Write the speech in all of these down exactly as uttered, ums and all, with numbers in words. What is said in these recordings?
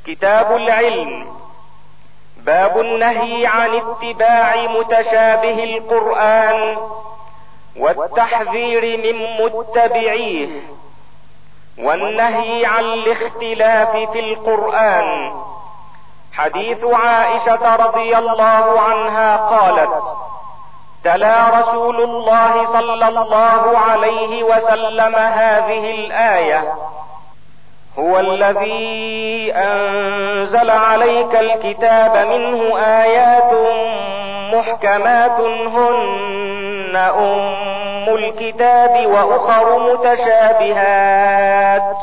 كتاب العلم. باب النهي عن اتباع متشابه القرآن والتحذير من متبعيه، والنهي عن الاختلاف في القرآن. حديث عائشة رضي الله عنها قالت: تلا رسول الله صلى الله عليه وسلم هذه الآية: هو الذي أنزل عليك الكتاب منه آيات محكمات هن أم الكتاب وأخر متشابهات،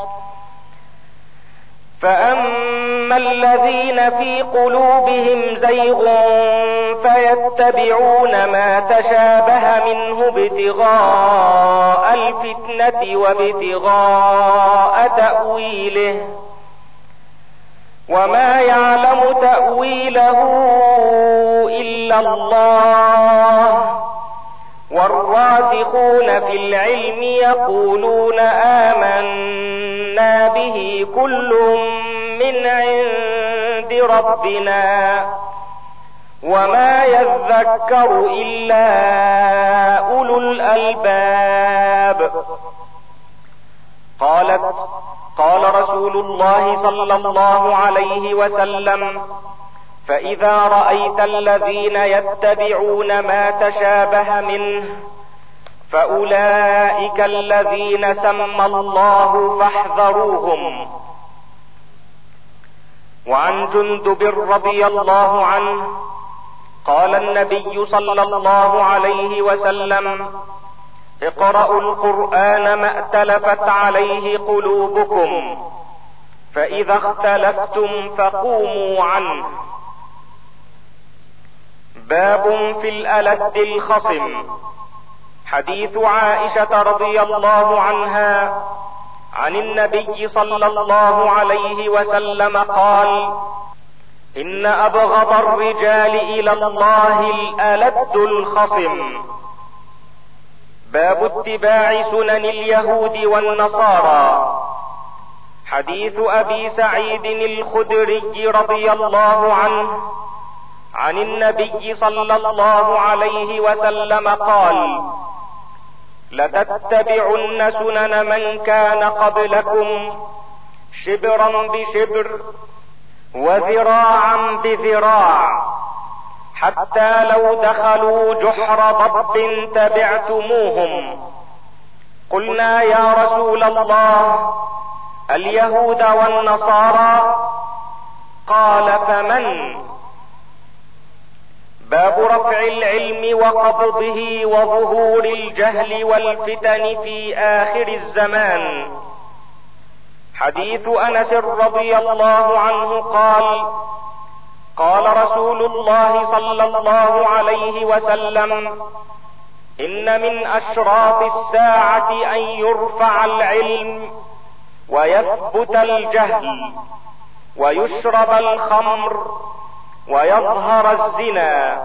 فأما الذين في قلوبهم زيغ فيتبعون ما تشابه منه ابتغاء الفتنة وابتغاء تأويله، وما يعلم تأويله إلا الله، والراسخون في العلم يقولون آمنا به كل من عند ربنا وما يذكر إلا أولو الألباب. قالت: قال رسول الله صلى الله عليه وسلم: فإذا رأيت الذين يتبعون ما تشابه منه فأولئك الذين سمى الله فاحذروهم. وعن جندب رضي الله عنه قال النبي صلى الله عليه وسلم: اقرأوا القرآن ما ائتلفت عليه قلوبكم، فإذا اختلفتم فقوموا عنه. باب في الألد الخصم. حديث عائشة رضي الله عنها عن النبي صلى الله عليه وسلم قال: إن أبغض الرجال إلى الله الألد الخصم. باب اتباع سنن اليهود والنصارى. حديث أبي سعيد الخدري رضي الله عنه عن النبي صلى الله عليه وسلم قال: لتتبعن سنن من كان قبلكم شبرا بشبر وذراعا بذراع، حتى لو دخلوا جحر ضب تبعتموهم. قلنا: يا رسول الله، اليهود والنصارى؟ قال: فمن؟ باب رفع العلم وقبضه وظهور الجهل والفتن في آخر الزمان. حديث أنس رضي الله عنه قال: قال رسول الله صلى الله عليه وسلم: إن من أشراط الساعة أن يرفع العلم ويثبت الجهل ويشرب الخمر ويظهر الزنا.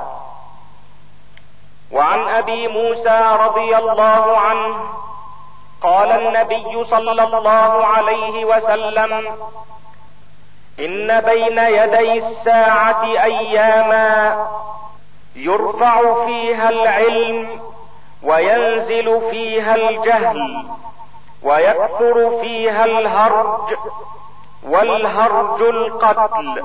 وعن أبي موسى رضي الله عنه قال النبي صلى الله عليه وسلم: إن بين يدي الساعة أياما يرفع فيها العلم وينزل فيها الجهل ويكثر فيها الهرج، والهرج القتل.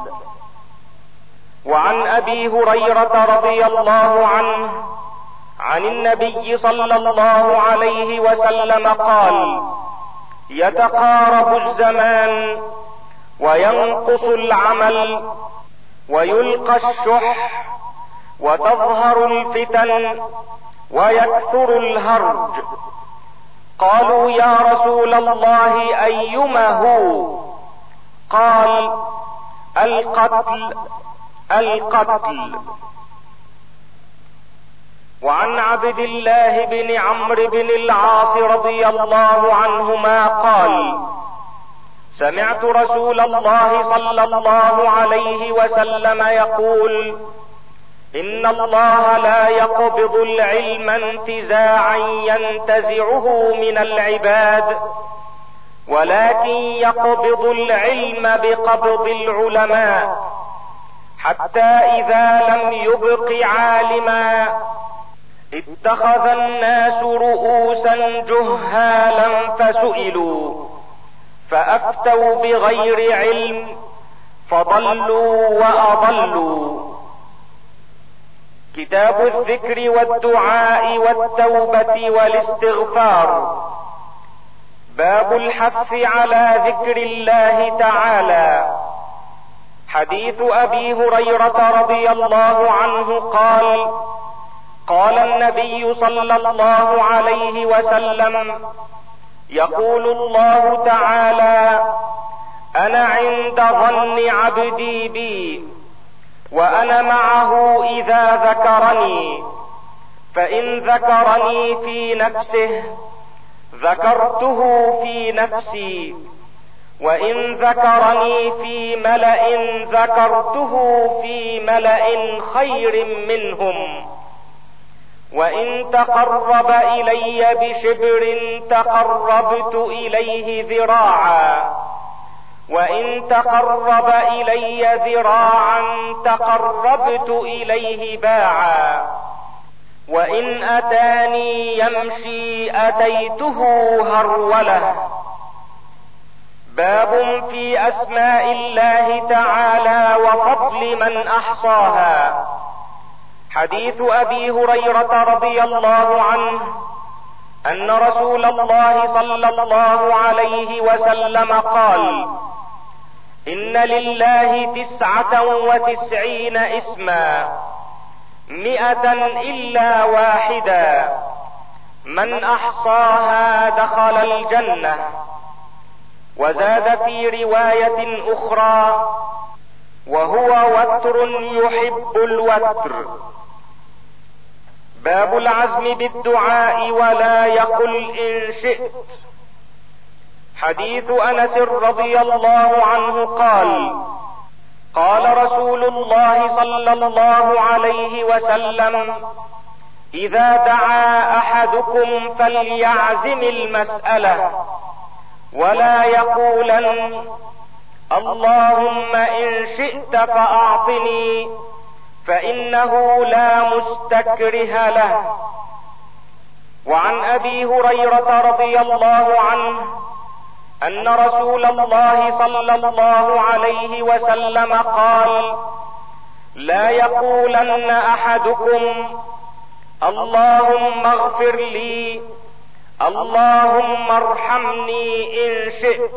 وعن أبي هريرة رضي الله عنه عن النبي صلى الله عليه وسلم قال: يتقارب الزمان وينقص العمل ويلقى الشح وتظهر الفتن ويكثر الهرج. قالوا: يا رسول الله، أيما هو؟ قال: القتل القتل. وعن عبد الله بن عمرو بن العاص رضي الله عنهما قال: سمعت رسول الله صلى الله عليه وسلم يقول: إن الله لا يقبض العلم انتزاعا ينتزعه من العباد، ولكن يقبض العلم بقبض العلماء، حتى إذا لم يبق عالما اتخذ الناس رؤوسا جهالا فسئلوا فأفتوا بغير علم فضلوا وأضلوا. كتاب الذكر والدعاء والتوبة والاستغفار. باب الحث على ذكر الله تعالى. حديث أبي هريرة رضي الله عنه قال: قال النبي صلى الله عليه وسلم: يقول الله تعالى: أنا عند ظن عبدي بي، وأنا معه إذا ذكرني، فإن ذكرني في نفسه ذكرته في نفسي، وإن ذكرني في ملأ ذكرته في ملأ خير منهم، وإن تقرب إلي بشبر تقربت إليه ذراعا، وإن تقرب إلي ذراعا تقربت إليه باعا، وإن أتاني يمشي أتيته هرولة. باب في أسماء الله تعالى وفضل من أحصاها. حديث أبي هريرة رضي الله عنه أن رسول الله صلى الله عليه وسلم قال: إن لله تسعة وتسعين اسما مئة إلا واحدا، من أحصاها دخل الجنة. وزاد في رواية أخرى: وهو وتر يحب الوتر. باب العزم بالدعاء ولا يقل إن شئت. حديث أنس رضي الله عنه قال: قال رسول الله صلى الله عليه وسلم: إذا دعا أحدكم فليعزم المسألة، ولا يقولن اللهم إن شئت فأعطني، فإنه لا مستكره له. وعن أبي هريرة رضي الله عنه أن رسول الله صلى الله عليه وسلم قال: لا يقولن أحدكم اللهم اغفر لي، اللهم ارحمني إن شئت،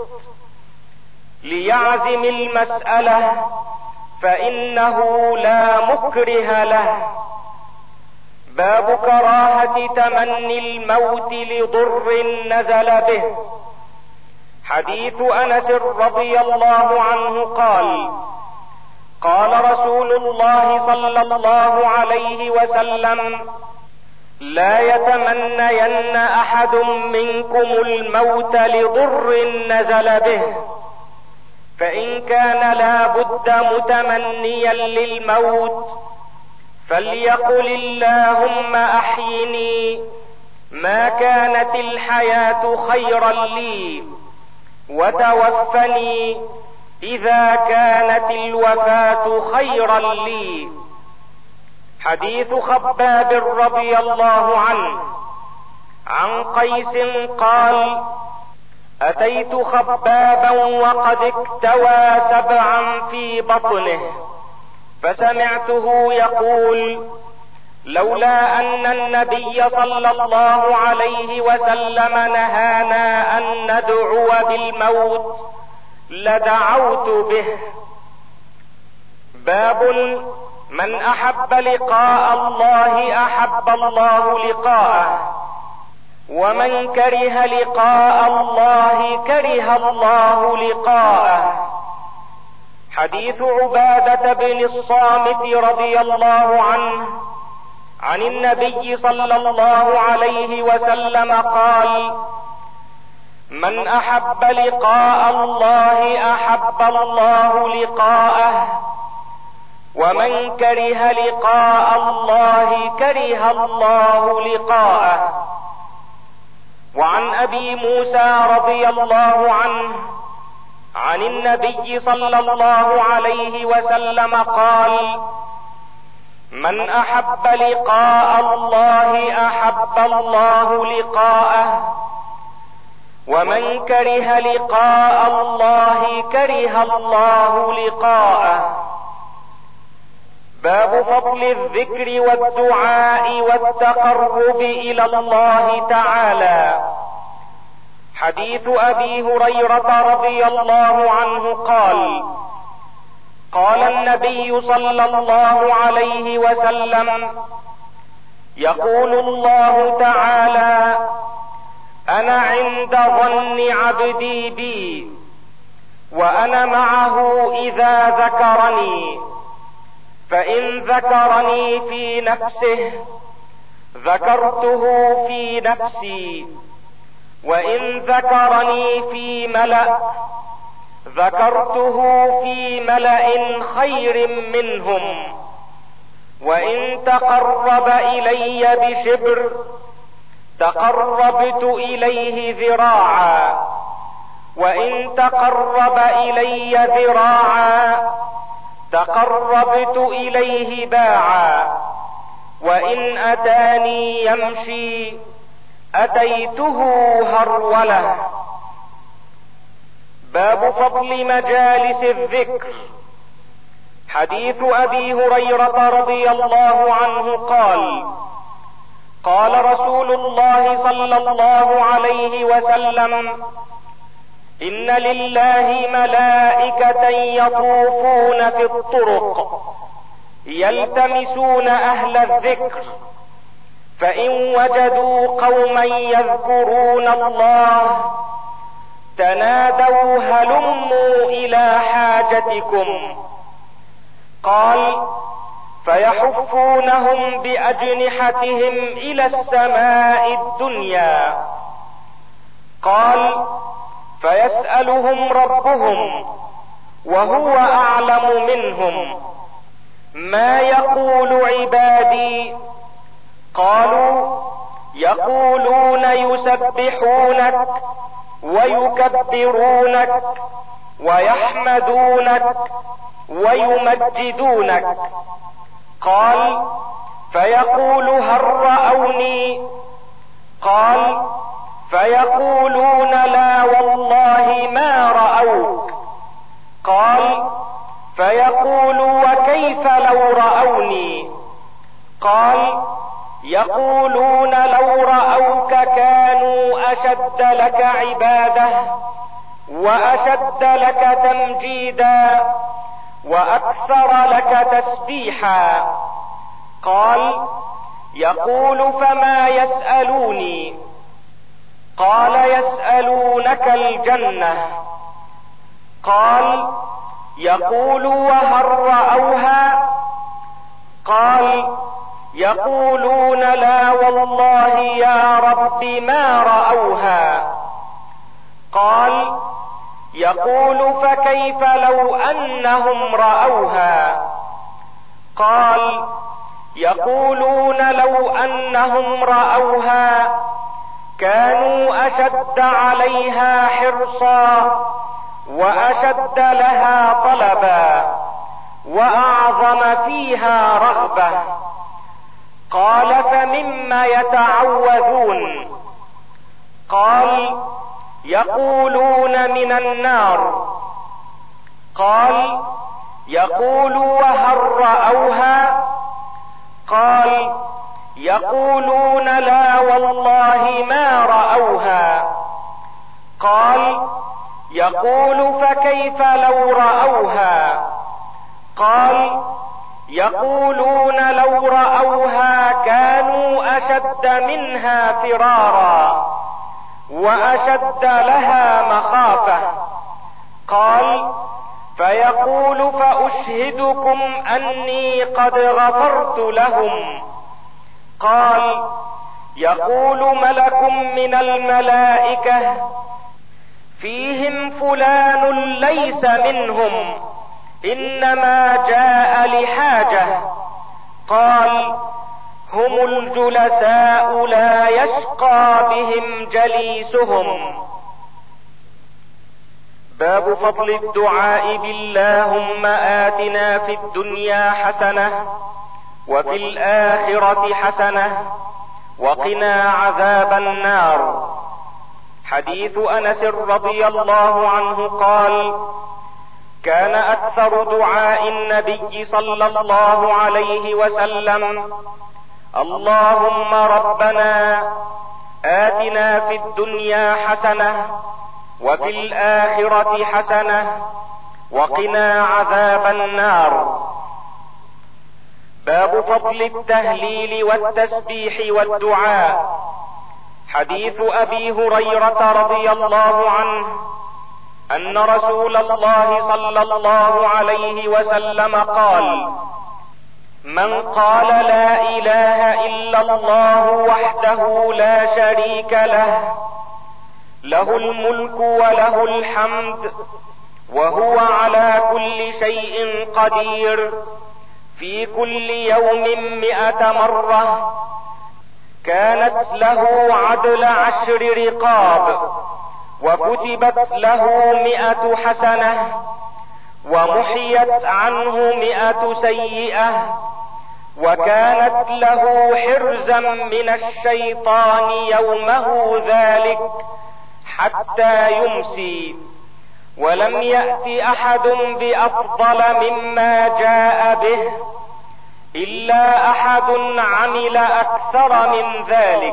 ليعزم المسألة، فإنه لا مكره له. باب كراهة تمني الموت لضر نزل به. حديث أنس رضي الله عنه قال: قال رسول الله صلى الله عليه وسلم: لا يتمنين أحد منكم الموت لضر نزل به، فإن كان لا بد متمنيا للموت فليقل اللهم أحيني ما كانت الحياة خيرا لي، وتوفني إذا كانت الوفاة خيرا لي. حديث خباب رضي الله عنه عن قيس قال: أتيت خبابا وقد اكتوى سبعا في بطنه، فسمعته يقول: لولا أن النبي صلى الله عليه وسلم نهانا أن ندعو بالموت لدعوت به. باب من أحب لقاء الله أحب الله لقاءه، ومن كره لقاء الله كره الله لقاءه. حديث عبادة بن الصامت رضي الله عنه عن النبي صلى الله عليه وسلم قال: من أحب لقاء الله أحب الله لقاءه، ومن كره لقاء الله كره الله لقاءه. وعن ابي موسى رضي الله عنه عن النبي صلى الله عليه وسلم قال: من احب لقاء الله احب الله لقاءه، ومن كره لقاء الله كره الله لقاءه. باب فضل الذكر والدعاء والتقرب الى الله تعالى. حديث ابي هريرة رضي الله عنه قال: قال النبي صلى الله عليه وسلم: يقول الله تعالى: انا عند ظن عبدي بي، وانا معه اذا ذكرني، فان ذكرني في نفسه ذكرته في نفسي، وان ذكرني في ملأ ذكرته في ملأ خير منهم، وان تقرب الي بشبر تقربت اليه ذراعا، وان تقرب الي ذراعا تقربت اليه باعا، وان اتاني يمشي اتيته هروله. باب فضل مجالس الذكر. حديث ابي هريرة رضي الله عنه قال: قال رسول الله صلى الله عليه وسلم: ان لله ملائكة يطوفون في الطرق يلتمسون اهل الذكر، فان وجدوا قوما يذكرون الله تنادوا هلموا الى حاجتكم. قال: فيحفونهم باجنحتهم الى السماء الدنيا. قال: فيسألهم ربهم وهو اعلم منهم: ما يقول عبادي؟ قالوا: يقولون يسبحونك ويكبرونك ويحمدونك ويمجدونك. قال: فيقول هل رأوني؟ قال: فيقولون لا والله ما رأوك. قال: فيقول وكيف لو رأوني؟ قال: يقولون لو رأوك كانوا أشد لك عبادة وأشد لك تمجيدا وأكثر لك تسبيحا. قال: يقول فما يسألوني؟ قال: يسألونك الجنة. قال: يقول وهل رأوها؟ قال: يقولون لا والله يا رب ما رأوها. قال: يقول فكيف لو أنهم رأوها؟ قال: يقولون لو أنهم رأوها كانوا أشد عليها حرصا وأشد لها طلبا وأعظم فيها رغبة. قال: فمما يتعوذون؟ قال: يقولون من النار. قال: يقول وهل رأوها؟ قال: يقولون لا والله ما رأوها. قال: يقول فكيف لو رأوها؟ قال: يقولون لو رأوها كانوا أشد منها فرارا وأشد لها مخافة. قال: فيقول فأشهدكم أني قد غفرت لهم. قال: يقول ملك من الملائكة: فيهم فلان ليس منهم إنما جاء لحاجة. قال: هم الجلساء لا يشقى بهم جليسهم. باب فضل الدعاء باللهم آتنا في الدنيا حسنة وفي الآخرة حسنة وقنا عذاب النار. حديث أنس رضي الله عنه قال: كان أكثر دعاء النبي صلى الله عليه وسلم: اللهم ربنا آتنا في الدنيا حسنة وفي الآخرة حسنة وقنا عذاب النار. باب فضل التهليل والتسبيح والدعاء. حديث أبي هريرة رضي الله عنه أن رسول الله صلى الله عليه وسلم قال: من قال لا إله إلا الله وحده لا شريك له، له الملك وله الحمد وهو على كل شيء قدير، في كل يوم مئة مرة، كانت له عدل عشر رقاب، وكتبت له مئة حسنة، ومحيت عنه مئة سيئة، وكانت له حرزا من الشيطان يومه ذلك حتى يمسي، ولم يأت أحد بأفضل مما جاء به إلا أحد عمل أكثر من ذلك.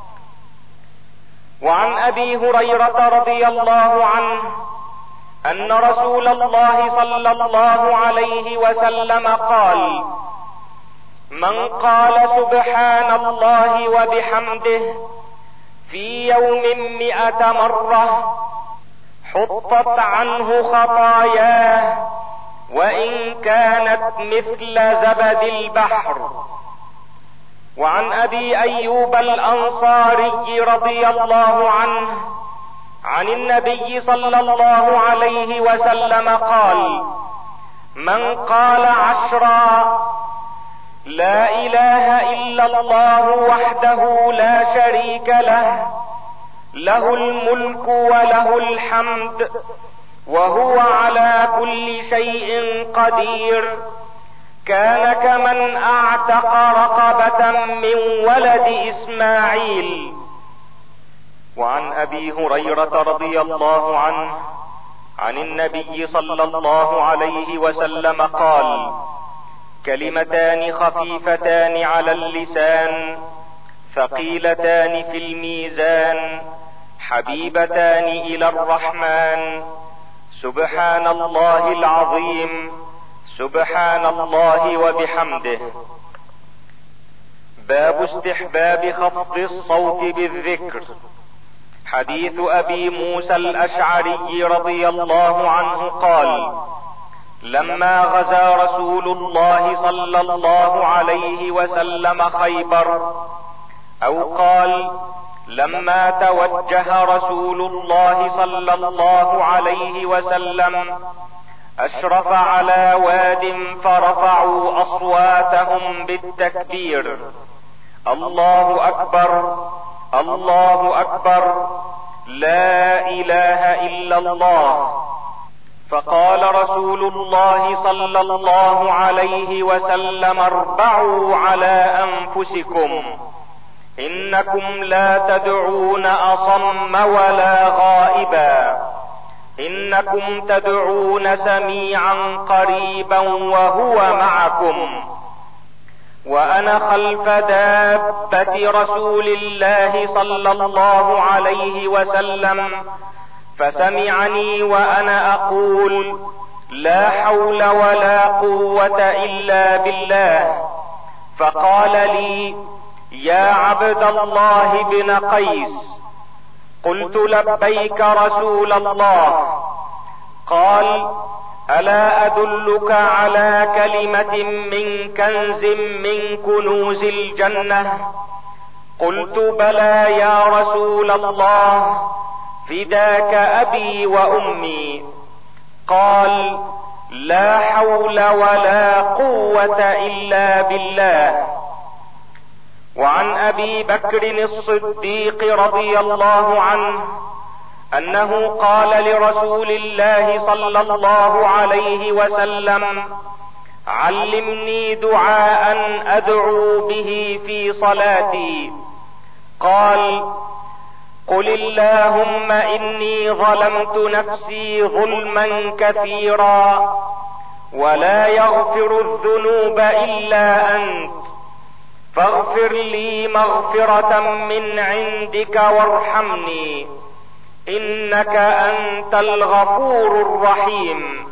وعن أبي هريرة رضي الله عنه أن رسول الله صلى الله عليه وسلم قال: من قال سبحان الله وبحمده في يوم مئة مرة حطت عنه خطاياه وإن كانت مثل زبد البحر. وعن أبي أيوب الأنصاري رضي الله عنه عن النبي صلى الله عليه وسلم قال: من قال عشرا لا إله إلا الله وحده لا شريك له، له الملك وله الحمد وهو على كل شيء قدير، كان كمن اعتق رقبة من ولد اسماعيل. وعن ابي هريرة رضي الله عنه عن النبي صلى الله عليه وسلم قال: كلمتان خفيفتان على اللسان ثقيلتان في الميزان حبيبتان الى الرحمن، سبحان الله العظيم، سبحان الله وبحمده. باب استحباب خفض الصوت بالذكر. حديث ابي موسى الاشعري رضي الله عنه قال: لما غزا رسول الله صلى الله عليه وسلم خيبر، او قال لما توجه رسول الله صلى الله عليه وسلم، اشرف على واد فرفعوا اصواتهم بالتكبير: الله اكبر، الله اكبر، لا اله الا الله. فقال رسول الله صلى الله عليه وسلم: اربعوا على انفسكم، انكم لا تدعون اصم ولا غائبا، انكم تدعون سميعا قريبا وهو معكم. وانا خلف دابة رسول الله صلى الله عليه وسلم، فسمعني وانا اقول: لا حول ولا قوة الا بالله. فقال لي: يا عبد الله بن قيس. قلت: لبيك رسول الله. قال: الا ادلك على كلمة من كنز من كنوز الجنة؟ قلت: بلى يا رسول الله، فداك ابي وامي. قال: لا حول ولا قوة الا بالله. وعن ابي بكر الصديق رضي الله عنه انه قال لرسول الله صلى الله عليه وسلم: علمني دعاء ادعو به في صلاتي. قال: قل اللهم اني ظلمت نفسي ظلما كثيرا ولا يغفر الذنوب الا انت فاغفر لي مغفرة من عندك وارحمني انك انت الغفور الرحيم.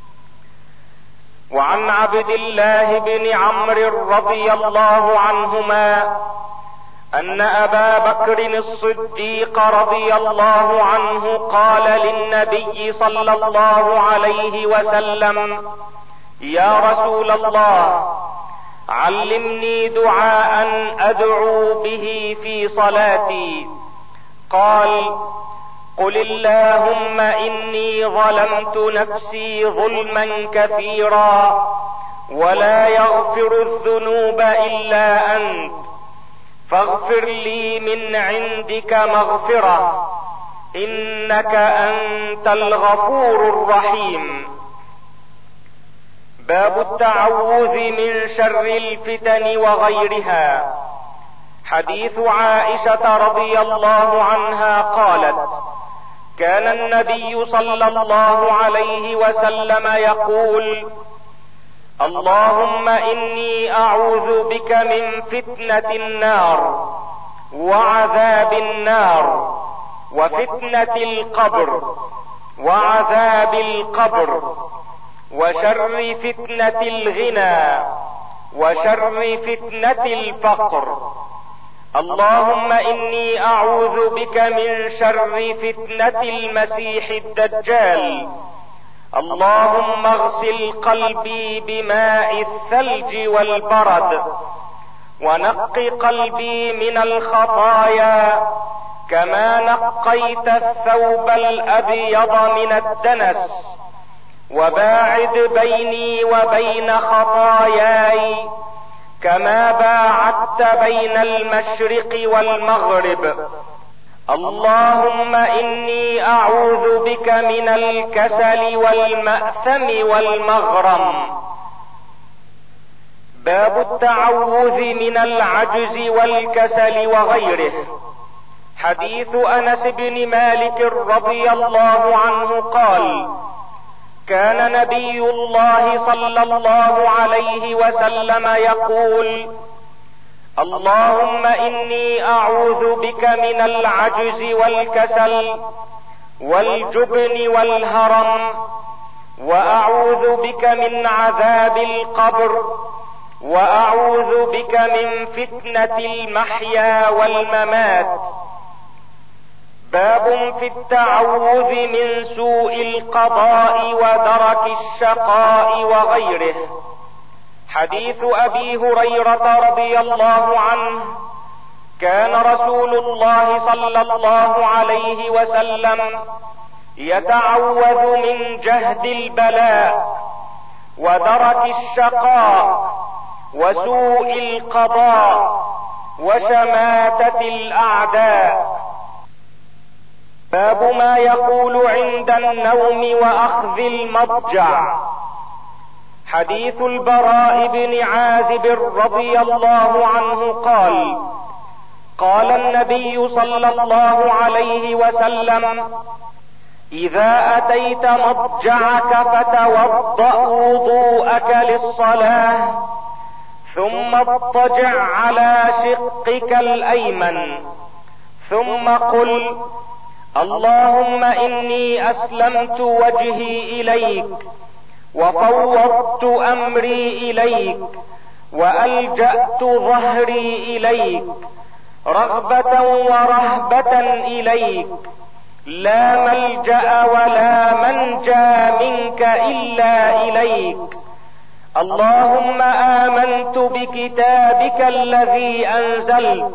وعن عبد الله بن عمرو رضي الله عنهما ان ابا بكر الصديق رضي الله عنه قال للنبي صلى الله عليه وسلم: يا رسول الله، علمني دعاء ادعو به في صلاتي. قال: قل اللهم اني ظلمت نفسي ظلما كثيرا ولا يغفر الذنوب الا انت فاغفر لي من عندك مغفرة انك انت الغفور الرحيم. باب التعوذ من شر الفتن وغيرها. حديث عائشة رضي الله عنها قالت: كان النبي صلى الله عليه وسلم يقول: اللهم اني اعوذ بك من فتنة النار وعذاب النار وفتنة القبر وعذاب القبر وشر فتنة الغنى وشر فتنة الفقر. اللهم اني اعوذ بك من شر فتنة المسيح الدجال. اللهم اغسل قلبي بماء الثلج والبرد ونق قلبي من الخطايا كما نقيت الثوب الابيض من الدنس، وباعد بيني وبين خطاياي كما باعدت بين المشرق والمغرب. اللهم اني اعوذ بك من الكسل والمأثم والمغرم. باب التعوذ من العجز والكسل وغيره. حديث انس بن مالك رضي الله عنه قال: كان نبي الله صلى الله عليه وسلم يقول: اللهم اني اعوذ بك من العجز والكسل والجبن والهرم، واعوذ بك من عذاب القبر، واعوذ بك من فتنة المحيا والممات. باب في التعوذ من سوء القضاء ودرك الشقاء وغيره. حديث ابي هريرة رضي الله عنه: كان رسول الله صلى الله عليه وسلم يتعوذ من جهد البلاء ودرك الشقاء وسوء القضاء وشماتة الاعداء. باب ما يقول عند النوم واخذ المضجع. حديث البراء بن عازب رضي الله عنه قال: قال النبي صلى الله عليه وسلم: اذا اتيت مضجعك فتوضأ وضوءك للصلاة ثم اضطجع على شقك الايمن ثم قل: اللهم اني اسلمت وجهي اليك وفوضت امري اليك والجأت ظهري اليك رغبة ورهبة اليك، لا ملجأ ولا منجى منك الا اليك. اللهم امنت بكتابك الذي انزلت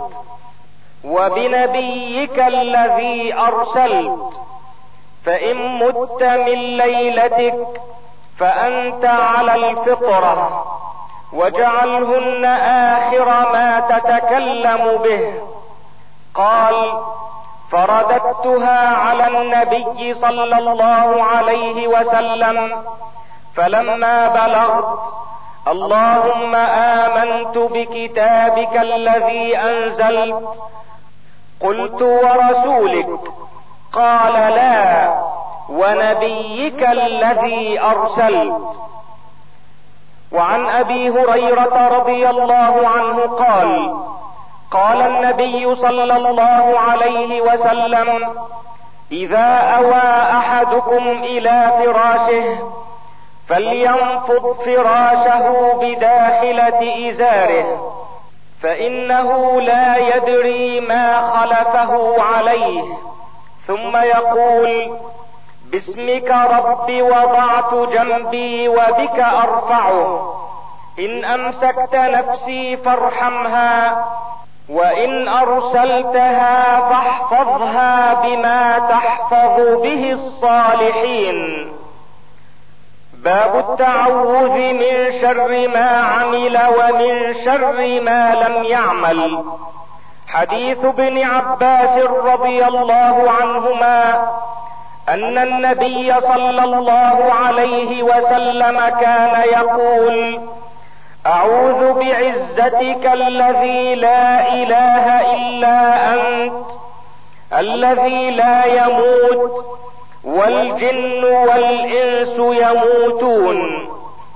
وبنبيك الذي ارسلت، فان مت من ليلتك فانت على الفطرة واجعلهن آخر ما تتكلم به. قال: فرددتها على النبي صلى الله عليه وسلم، فلما بلغت: اللهم آمنت بكتابك الذي أنزلت، قلت: ورسولك؟ قال: لا، ونبيك الذي أرسلت. وعن أبي هريرة رضي الله عنه قال: قال النبي صلى الله عليه وسلم: إذا أوى أحدكم إلى فراشه فلينفض فراشه بداخلة إزاره، فإنه لا يدري ما خلفه عليه، ثم يقول: باسمك ربي وضعت جنبي وبك أرفعه، إن أمسكت نفسي فارحمها، وإن أرسلتها فاحفظها بما تحفظ به الصالحين. باب التعوذ من شر ما عمل ومن شر ما لم يعمل. حديث ابن عباس رضي الله عنهما أن النبي صلى الله عليه وسلم كان يقول: أعوذ بعزتك الذي لا إله إلا أنت، الذي لا يموت، والجن والإنس يموتون.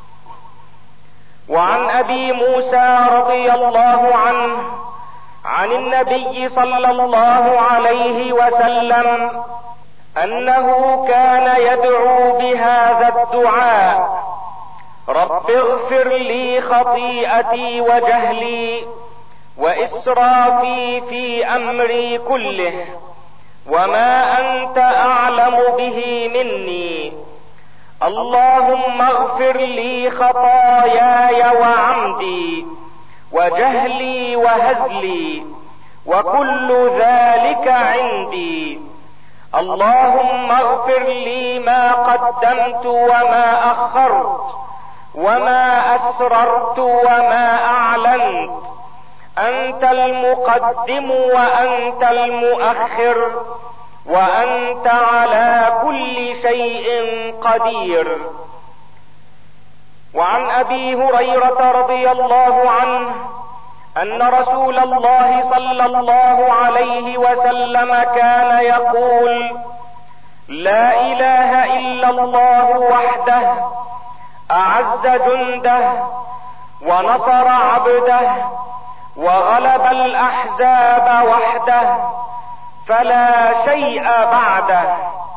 وعن أبي موسى رضي الله عنه عن النبي صلى الله عليه وسلم أنه كان يدعو بهذا الدعاء: رب اغفر لي خطيئتي وجهلي وإسرافي في أمري كله، وما أنت أعلم به مني، اللهم اغفر لي خطاياي وعمدي وجهلي وهزلي، وكل ذلك عندي، اللهم اغفر لي ما قدمت وما أخرت وما أسررت وما أعلنت، أنت المقدم وأنت المؤخر، وأنت على كل شيء قدير. وعن أبي هريرة رضي الله عنه أن رسول الله صلى الله عليه وسلم كان يقول: لا إله إلا الله وحده، أعز جنده ونصر عبده وغلب الأحزاب وحده، فلا شيء بعده.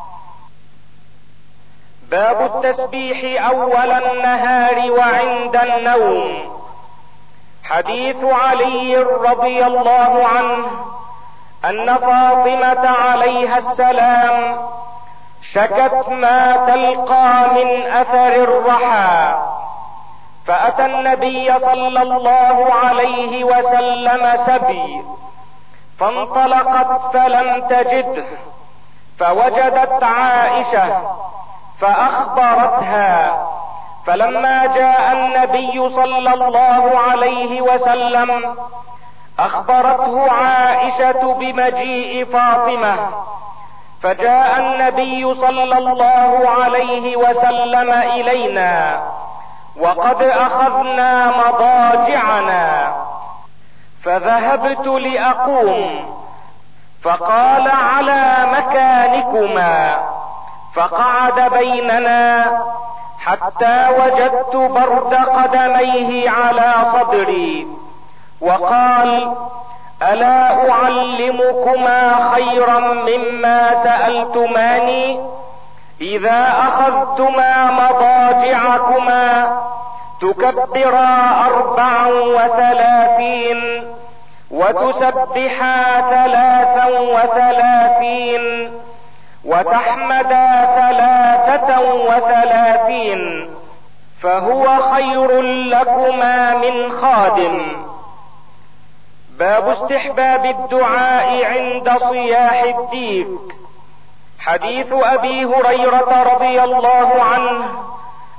باب التسبيح أول النهار وعند النوم. حديث علي رضي الله عنه أن فاطمة عليها السلام شكت ما تلقى من أثر الرحى، فأتى النبي صلى الله عليه وسلم سبي، فانطلقت فلم تجده، فوجدت عائشة فأخبرتها، فلما جاء النبي صلى الله عليه وسلم أخبرته عائشة بمجيء فاطمة، فجاء النبي صلى الله عليه وسلم إلينا وقد أخذنا مضاجعنا، فذهبت لأقوم، فقال: على مكانكما، فقعد بيننا حتى وجدت برد قدميه على صدري، وقال: ألا أعلمكما خيرا مما سألتماني؟ إذا أخذتما مضاجعكما تكبرا أربعا وثلاثين وتسبحا ثلاثا وثلاثين وتحمدا ثلاثة وثلاثين، فهو خير لكما من خادم. باب استحباب الدعاء عند صياح الديك. حديث أبي هريرة رضي الله عنه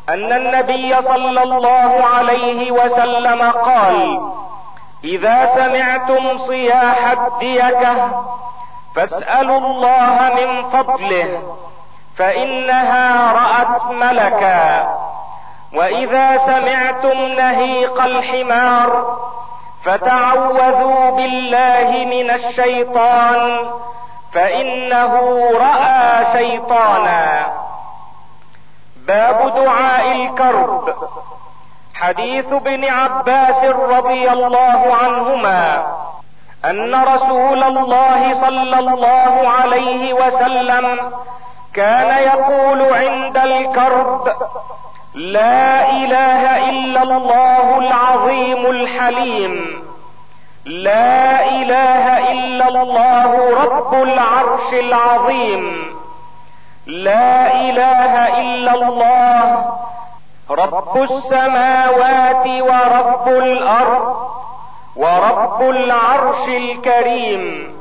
ان النبي صلى الله عليه وسلم قال: اذا سمعتم صياح الديكة فاسألوا الله من فضله فانها رأت ملكا، واذا سمعتم نهيق الحمار فتعوذوا بالله من الشيطان فانه رأى شيطانا. باب دعاء الكرب. حديث ابن عباس رضي الله عنهما ان رسول الله صلى الله عليه وسلم كان يقول عند الكرب: لا اله الا الله العظيم الحليم، لا اله الا الله رب العرش العظيم، لا اله الا الله رب السماوات ورب الارض ورب العرش الكريم.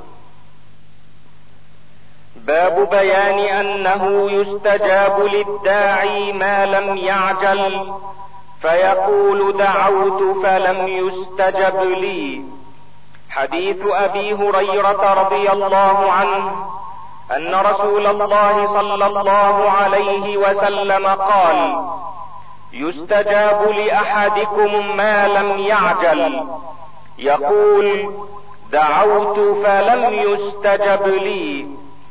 باب بيان انه يستجاب للداعي ما لم يعجل فيقول: دعوت فلم يستجب لي. حديث ابي هريرة رضي الله عنه ان رسول الله صلى الله عليه وسلم قال: يستجاب لاحدكم ما لم يعجل، يقول: دعوت فلم يستجب لي.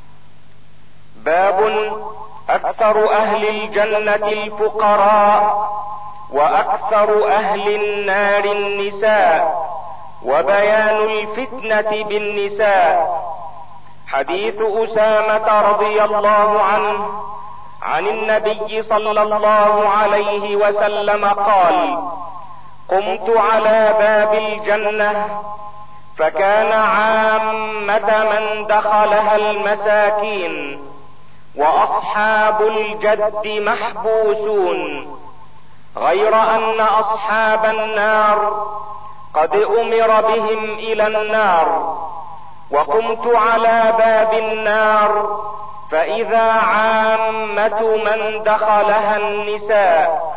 باب اكثر اهل الجنة الفقراء واكثر اهل النار النساء وبيان الفتنة بالنساء. حديث اسامة رضي الله عنه عن النبي صلى الله عليه وسلم قال: قمت على باب الجنة فكان عامة من دخلها المساكين واصحاب الجد محبوسون، غير ان اصحاب النار قد امر بهم الى النار، وقمت على باب النار فاذا عامة من دخلها النساء.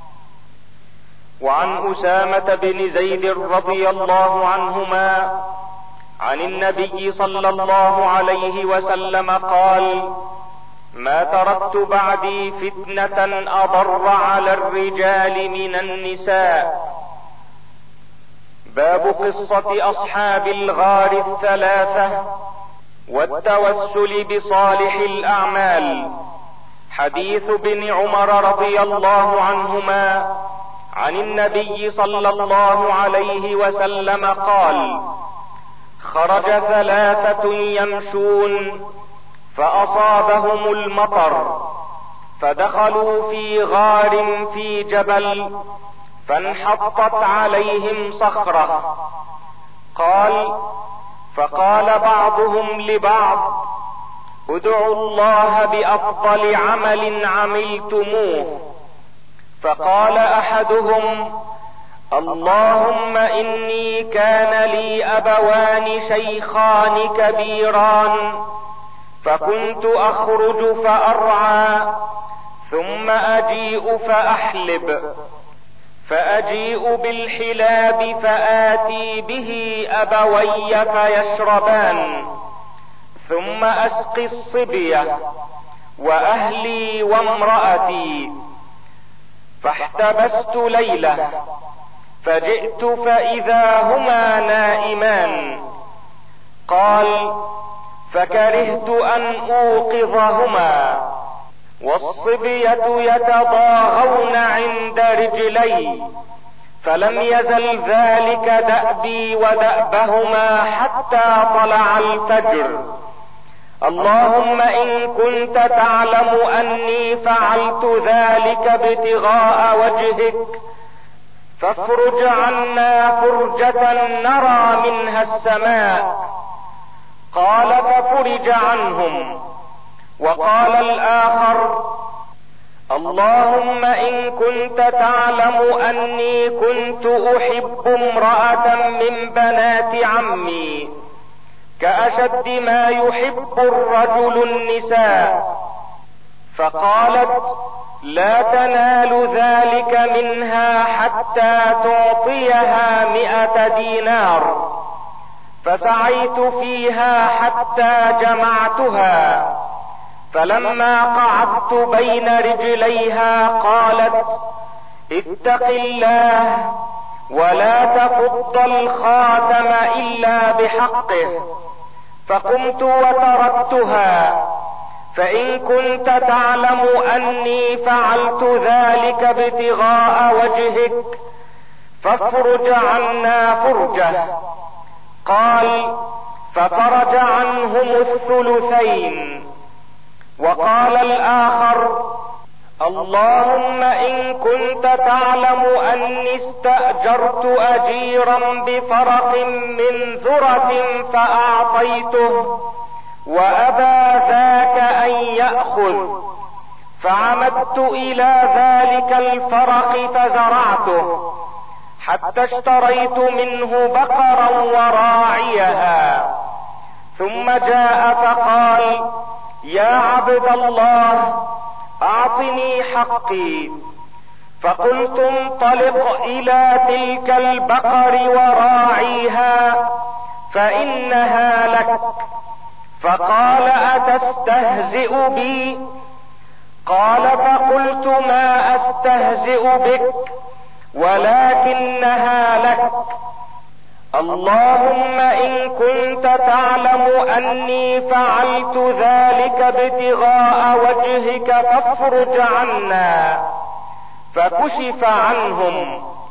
وعن اسامة بن زيد رضي الله عنهما عن النبي صلى الله عليه وسلم قال: ما تركت بعدي فتنة اضر على الرجال من النساء. باب قصة اصحاب الغار الثلاثة والتوسل بصالح الاعمال. حديث ابن عمر رضي الله عنهما عن النبي صلى الله عليه وسلم قال: خرج ثلاثة يمشون فاصابهم المطر فدخلوا في غار في جبل فانحطت عليهم صخرة. قال: فقال بعضهم لبعض: ادعوا الله بافضل عمل عملتموه. فقال احدهم: اللهم اني كان لي ابوان شيخان كبيران فكنت اخرج فارعى ثم اجيء فاحلب، فاجيء بالحلاب فاتي به ابوي فيشربان، ثم اسقي الصبية واهلي وامرأتي. فاحتبست ليلة فجئت فاذا هما نائمان. قال: فكرهت ان اوقظهما والصبية يتضاغون عند رجلي، فلم يزل ذلك دأبي ودأبهما حتى طلع الفجر. اللهم ان كنت تعلم اني فعلت ذلك ابتغاء وجهك فافرج عنا فرجة نرى منها السماء. قال: ففرج عنهم. وقال الاخر: اللهم ان كنت تعلم اني كنت احب امرأة من بنات عمي كأشد ما يحب الرجل النساء. فقالت: لا تنال ذلك منها حتى تعطيها مئة دينار. فسعيت فيها حتى جمعتها، فلما قعدت بين رجليها قالت: اتق الله ولا تفض الخاتم إلا بحقه. فقمت وتركتها. فإن كنت تعلم أني فعلت ذلك ابتغاء وجهك فافرج عنا فرجه. قال: ففرج عنهم الثلثين. وقال الآخر: اللهم إن كنت تعلم أني استأجرت أجيرا بفرق من ذرة فأعطيته وأبى ذاك أن يأخذ، فعمدت إلى ذلك الفرق فزرعته حتى اشتريت منه بقرا وراعيها. ثم جاء فقال: يا عبد الله أعطني حقي. فقلت: انطلق إلى تلك البقر وراعيها فإنها لك. فقال: أتستهزئ بي؟ قال: فقلت: ما أستهزئ بك ولكنها لك. اللهم إن كنت تعلم أني فعلت ذلك ابتغاء وجهك فافرج عنا. فكشف عنهم